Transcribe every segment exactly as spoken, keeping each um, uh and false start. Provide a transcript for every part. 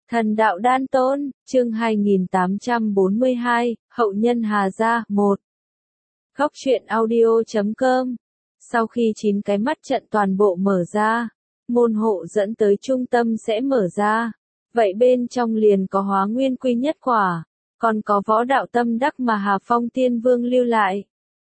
Thần đạo đan tôn, chương hai nghìn tám trăm bốn mươi hai, hậu nhân Hà Gia, một. Góc truyện audio chấm com. Sau khi chín cái mắt trận toàn bộ mở ra, môn hộ dẫn tới trung tâm sẽ mở ra. Vậy bên trong liền có hóa nguyên quy nhất quả, còn có võ đạo tâm đắc mà Hà Phong Tiên Vương lưu lại.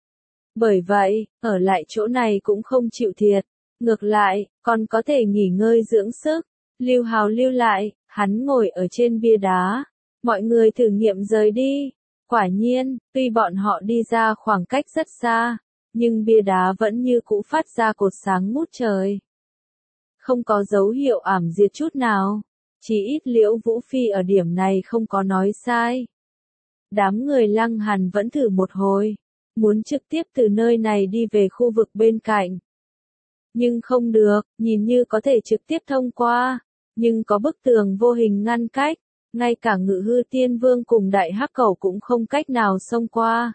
Bởi vậy, ở lại chỗ này cũng không chịu thiệt, ngược lại, còn có thể nghỉ ngơi dưỡng sức. Lưu Hào lưu lại, hắn ngồi ở trên bia đá. Mọi người thử nghiệm rời đi. Quả nhiên, tuy bọn họ đi ra khoảng cách rất xa, nhưng bia đá vẫn như cũ phát ra cột sáng ngút trời. Không có dấu hiệu ảm diệt chút nào. Chỉ ít Liễu Vũ Phi ở điểm này không có nói sai. Đám người Lăng Hàn vẫn thử một hồi, muốn trực tiếp từ nơi này đi về khu vực bên cạnh. Nhưng không được, nhìn như có thể trực tiếp thông qua, nhưng có bức tường vô hình ngăn cách, ngay cả Ngự Hư Tiên Vương cùng Đại Hắc Cẩu cũng không cách nào xông qua.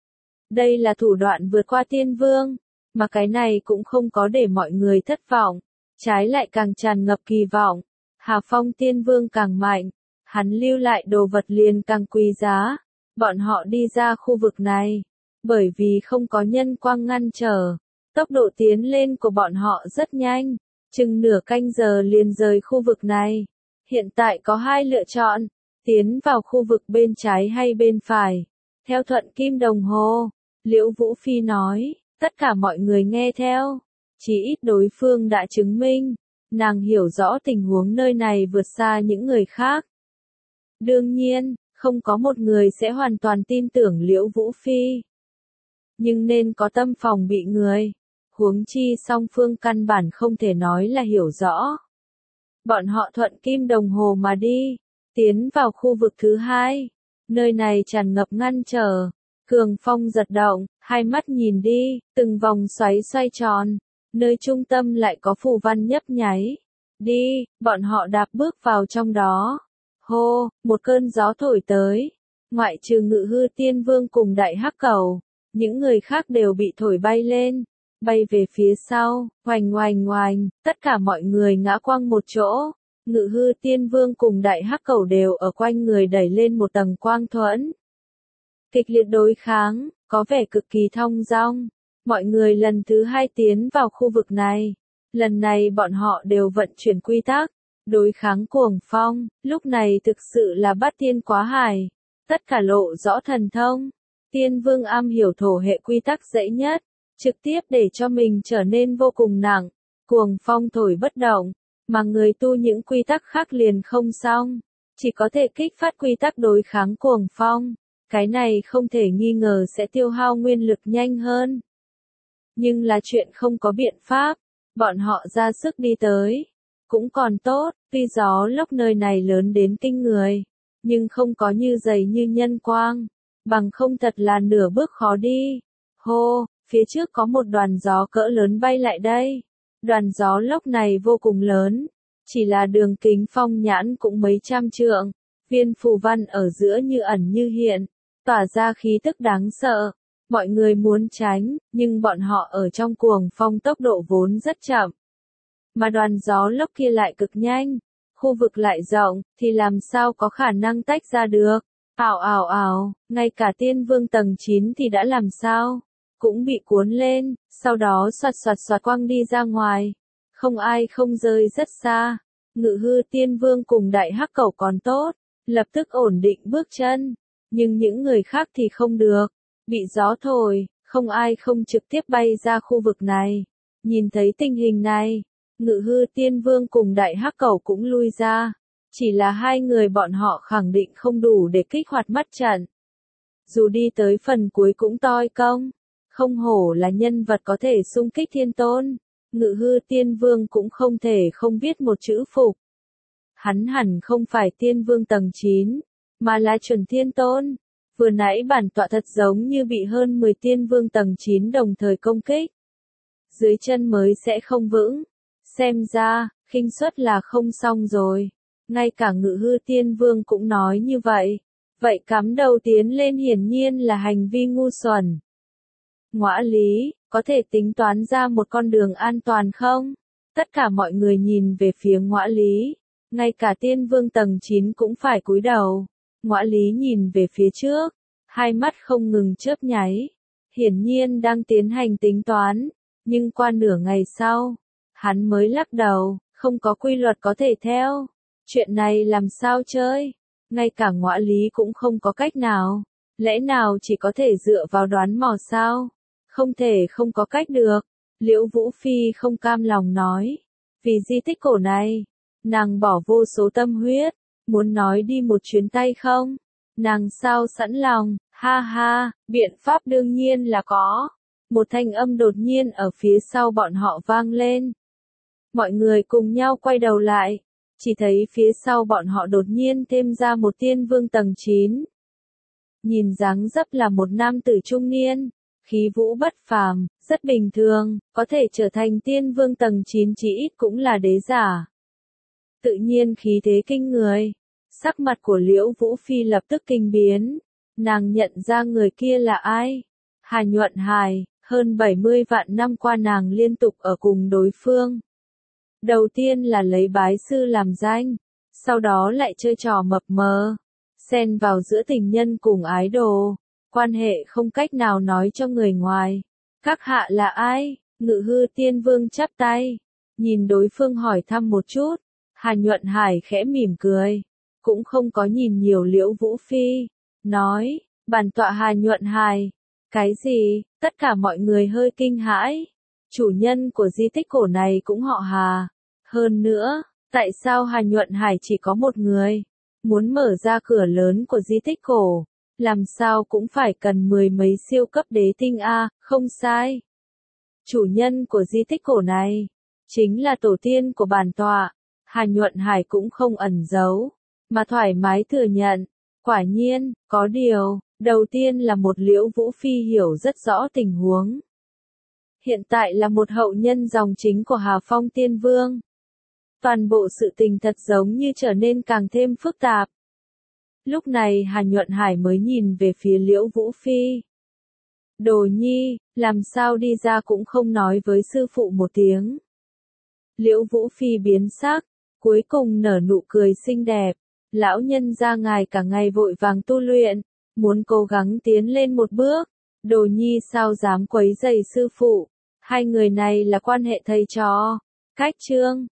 Đây là thủ đoạn vượt qua Tiên Vương, mà cái này cũng không có để mọi người thất vọng, trái lại càng tràn ngập kỳ vọng. Hà Phong Tiên Vương càng mạnh, hắn lưu lại đồ vật liền càng quý giá. Bọn họ đi ra khu vực này, bởi vì không có nhân quang ngăn trở, tốc độ tiến lên của bọn họ rất nhanh, chừng nửa canh giờ liền rời khu vực này. Hiện tại có hai lựa chọn, tiến vào khu vực bên trái hay bên phải. Theo thuận kim đồng hồ, Liễu Vũ Phi nói, tất cả mọi người nghe theo. Chỉ ít đối phương đã chứng minh, nàng hiểu rõ tình huống nơi này vượt xa những người khác. Đương nhiên, không có một người sẽ hoàn toàn tin tưởng Liễu Vũ Phi. Nhưng nên có tâm phòng bị người. Huống chi song phương căn bản không thể nói là hiểu rõ. Bọn họ thuận kim đồng hồ mà đi, tiến vào khu vực thứ hai. Nơi này tràn ngập ngăn trở. Cường phong giật động, hai mắt nhìn đi, từng vòng xoáy xoay tròn. Nơi trung tâm lại có phù văn nhấp nháy. Đi, bọn họ đạp bước vào trong đó. Hô, một cơn gió thổi tới. Ngoại trừ Ngự Hư Tiên Vương cùng Đại Hắc Cẩu, những người khác đều bị thổi bay lên, bay về phía sau, oành oành oành, tất cả mọi người ngã quăng một chỗ. Ngự Hư Tiên Vương cùng Đại Hắc Cẩu đều ở quanh người đẩy lên một tầng quang thuẫn. Kịch liệt đối kháng, có vẻ cực kỳ thong dong. Mọi người lần thứ hai tiến vào khu vực này. Lần này bọn họ đều vận chuyển quy tắc, đối kháng cuồng phong, lúc này thực sự là bát tiên quá hải. Tất cả lộ rõ thần thông. Tiên Vương am hiểu thổ hệ quy tắc dễ nhất, trực tiếp để cho mình trở nên vô cùng nặng. Cuồng phong thổi bất động, mà người tu những quy tắc khác liền không xong. Chỉ có thể kích phát quy tắc đối kháng cuồng phong. Cái này không thể nghi ngờ sẽ tiêu hao nguyên lực nhanh hơn. Nhưng là chuyện không có biện pháp. Bọn họ ra sức đi tới. Cũng còn tốt, tuy gió lốc nơi này lớn đến kinh người. Nhưng không có như dày như nhân quang. Bằng không thật là nửa bước khó đi. Hô, phía trước có một đoàn gió cỡ lớn bay lại đây. Đoàn gió lốc này vô cùng lớn. Chỉ là đường kính phong nhãn cũng mấy trăm trượng. Viên phù văn ở giữa như ẩn như hiện. Tỏa ra khí tức đáng sợ. Mọi người muốn tránh, nhưng bọn họ ở trong cuồng phong tốc độ vốn rất chậm. Mà đoàn gió lốc kia lại cực nhanh. Khu vực lại rộng, thì làm sao có khả năng tách ra được. Ảo ảo ảo, ngay cả Tiên Vương tầng chín thì đã làm sao? Cũng bị cuốn lên, sau đó xoạt xoạt xoạt quăng đi ra ngoài. Không ai không rơi rất xa. Ngự Hư Tiên Vương cùng Đại Hắc Cẩu còn tốt, lập tức ổn định bước chân. Nhưng những người khác thì không được. Bị gió thổi, không ai không trực tiếp bay ra khu vực này. Nhìn thấy tình hình này, Ngự Hư Tiên Vương cùng Đại Hắc Cẩu cũng lui ra. Chỉ là hai người bọn họ khẳng định không đủ để kích hoạt mắt trận. Dù đi tới phần cuối cũng toi công. Không hổ là nhân vật có thể xung kích thiên tôn. Ngự Hư Tiên Vương cũng không thể không biết một chữ phục. Hắn hẳn không phải Tiên Vương tầng chín, mà là chuẩn thiên tôn. Vừa nãy bản tọa thật giống như bị hơn mười Tiên Vương tầng chín đồng thời công kích. Dưới chân mới sẽ không vững. Xem ra, khinh suất là không xong rồi. Ngay cả Ngự Hư Tiên Vương cũng nói như vậy. Vậy cắm đầu tiến lên hiển nhiên là hành vi ngu xuẩn. Ngõa Lý, có thể tính toán ra một con đường an toàn không? Tất cả mọi người nhìn về phía Ngõa Lý. ngay cả tiên vương tầng chín cũng phải cúi đầu. Ngõa Lý nhìn về phía trước, hai mắt không ngừng chớp nháy, hiển nhiên đang tiến hành tính toán, nhưng qua nửa ngày sau, hắn mới lắc đầu, không có quy luật có thể theo. Chuyện này làm sao chơi? Ngay cả Ngõa Lý cũng không có cách nào, lẽ nào chỉ có thể dựa vào đoán mò sao? Không thể không có cách được. Liễu Vũ Phi không cam lòng nói, vì di tích cổ này, nàng bỏ vô số tâm huyết, muốn nói đi một chuyến tay không? Nàng sao sẵn lòng, ha ha, biện pháp đương nhiên là có. Một thanh âm đột nhiên ở phía sau bọn họ vang lên. Mọi người cùng nhau quay đầu lại, chỉ thấy phía sau bọn họ đột nhiên thêm ra một tiên vương tầng chín. Nhìn dáng dấp là một nam tử trung niên, khí vũ bất phàm, rất bình thường, có thể trở thành tiên vương tầng chín chỉ ít cũng là đế giả. Tự nhiên khí thế kinh người, sắc mặt của Liễu Vũ Phi lập tức kinh biến, nàng nhận ra người kia là ai? Hà Nhuận Hải, hơn bảy mươi vạn năm qua nàng liên tục ở cùng đối phương. Đầu tiên là lấy bái sư làm danh, sau đó lại chơi trò mập mờ, xen vào giữa tình nhân cùng ái đồ, quan hệ không cách nào nói cho người ngoài. Các hạ là ai? Ngự hư tiên vương chắp tay, nhìn đối phương hỏi thăm một chút, Hà Nhuận Hải khẽ mỉm cười, cũng không có nhìn nhiều Liễu Vũ Phi, nói, bản tọa Hà Nhuận Hải. Cái gì? Tất cả mọi người hơi kinh hãi. Chủ nhân của di tích cổ này cũng họ Hà. Hơn nữa, tại sao Hà Nhuận Hải chỉ có một người? Muốn mở ra cửa lớn của di tích cổ, làm sao cũng phải cần mười mấy siêu cấp đế tinh a, không sai. Chủ nhân của di tích cổ này, chính là tổ tiên của bản tọa. Hà Nhuận Hải cũng không ẩn giấu, mà thoải mái thừa nhận. Quả nhiên, có điều, đầu tiên là một Liễu Vũ Phi hiểu rất rõ tình huống. Hiện tại là một hậu nhân dòng chính của Hà Phong Tiên Vương. Toàn bộ sự tình thật giống như trở nên càng thêm phức tạp. Lúc này Hà Nhuận Hải mới nhìn về phía Liễu Vũ Phi. Đồ nhi, làm sao đi ra cũng không nói với sư phụ một tiếng. Liễu Vũ Phi biến sắc, cuối cùng nở nụ cười xinh đẹp. Lão nhân gia ngài cả ngày vội vàng tu luyện, muốn cố gắng tiến lên một bước. Đồ nhi sao dám quấy rầy sư phụ, hai người này là quan hệ thầy trò. Cách chương